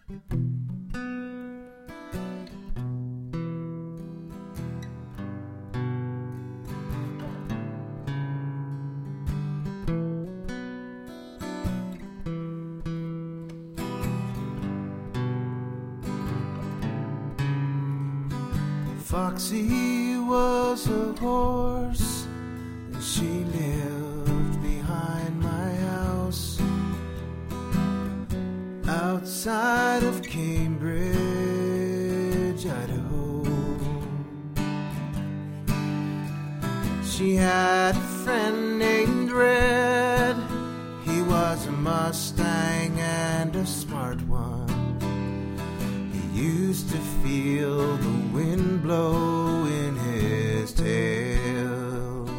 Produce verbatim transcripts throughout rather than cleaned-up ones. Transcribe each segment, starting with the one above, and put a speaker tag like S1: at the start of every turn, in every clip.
S1: Foxy was a horse, and she lived behind my house, outside of Cambridge, Idaho. She had a friend named Red. He was a Mustang and a smart one. Used to feel the wind blow in his tail.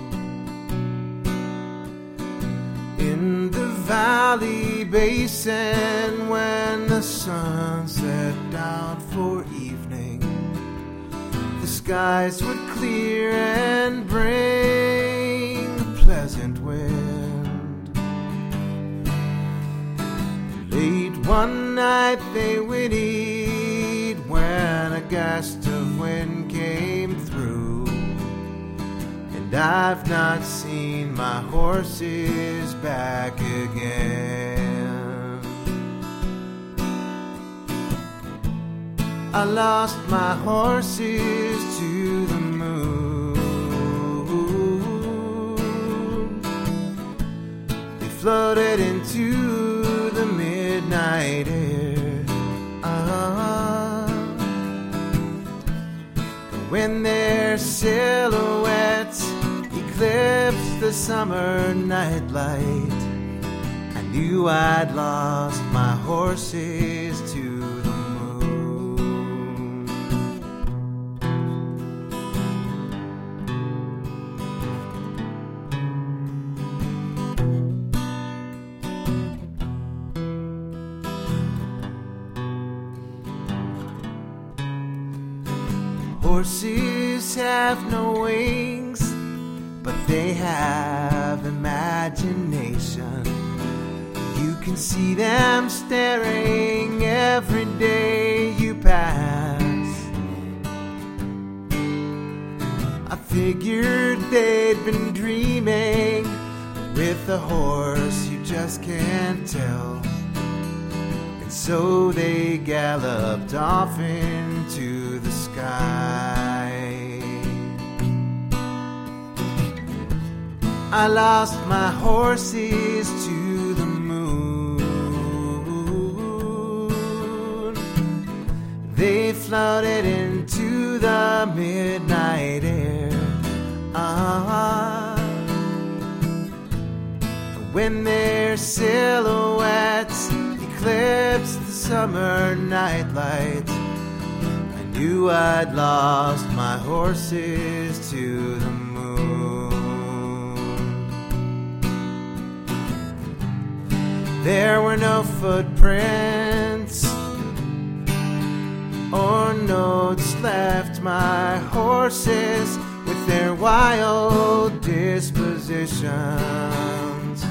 S1: In the valley basin, when the sun set down for evening, the skies would clear and bring a pleasant wind. Late one night they whinnied when a gust of wind came through, and I've not seen my horses back again. I lost my horses to the moon. They floated into the midnight air. When their silhouettes eclipsed the summer night light, I knew I'd lost my horses to the moon. Horses have no wings, but they have imagination. You can see them staring every day you pass. I figured they'd been dreaming, but with a horse you just can't tell. And so they galloped off into the sky. I lost my horses to the moon. They floated into the midnight air. Ah, when their silhouettes eclipsed the summer night light, I knew I'd lost my horses to the moon. There were no footprints or notes left. My horses with their wild dispositions.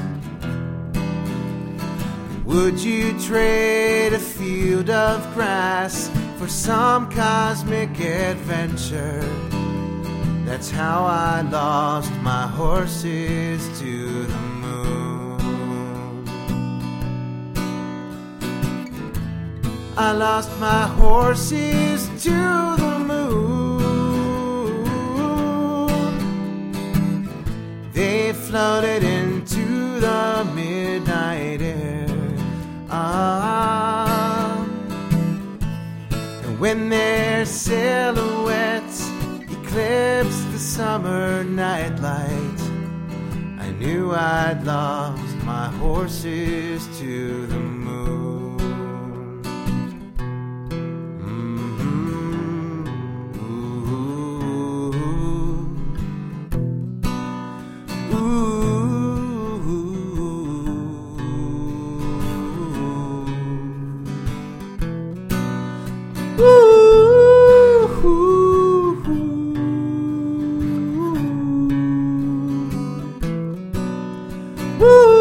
S1: Would you trade a field of grass for some cosmic adventure? That's how I lost my horses to the moon. I lost my horses to the moon. They floated into the midnight air. Ah, and when their silhouettes eclipsed the summer night light, I knew I'd lost my horses to the moon. Woo!